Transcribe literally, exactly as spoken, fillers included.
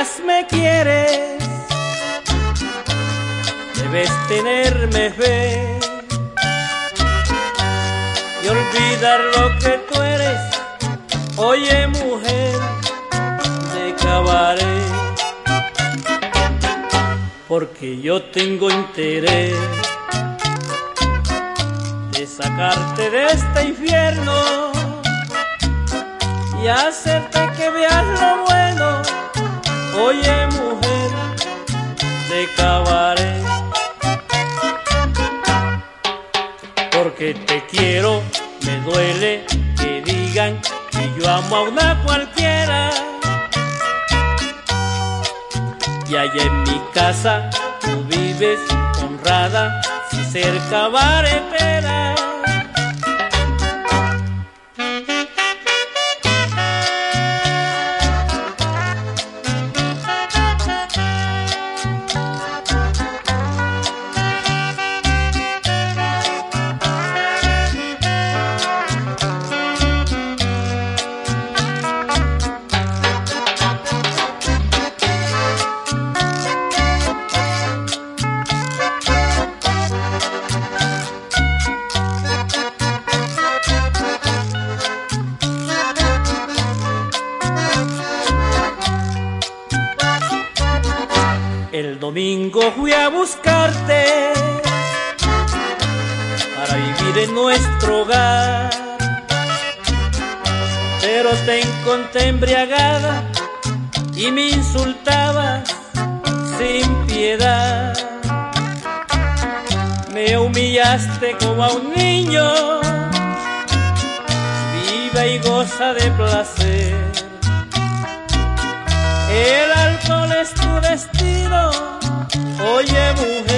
veras me quieres, debes tenerme fe y olvidar lo que tú eres. Oye, mujer de cabaret, porque yo tengo interés de sacarte de este infierno y hacerte que veas lo bueno. Oye, mujer de cabaret, porque te quiero, me duele que digan que yo amo a una cualquiera. Y allá en mi casa tú vives honrada sin ser cabaretera. El domingo fui a buscarte para vivir en nuestro hogar, pero te encontré embriagada y me insultabas sin piedad. Me humillaste como a un niño, viva y goza de placer. El alcohol es tu destino, oye, mujer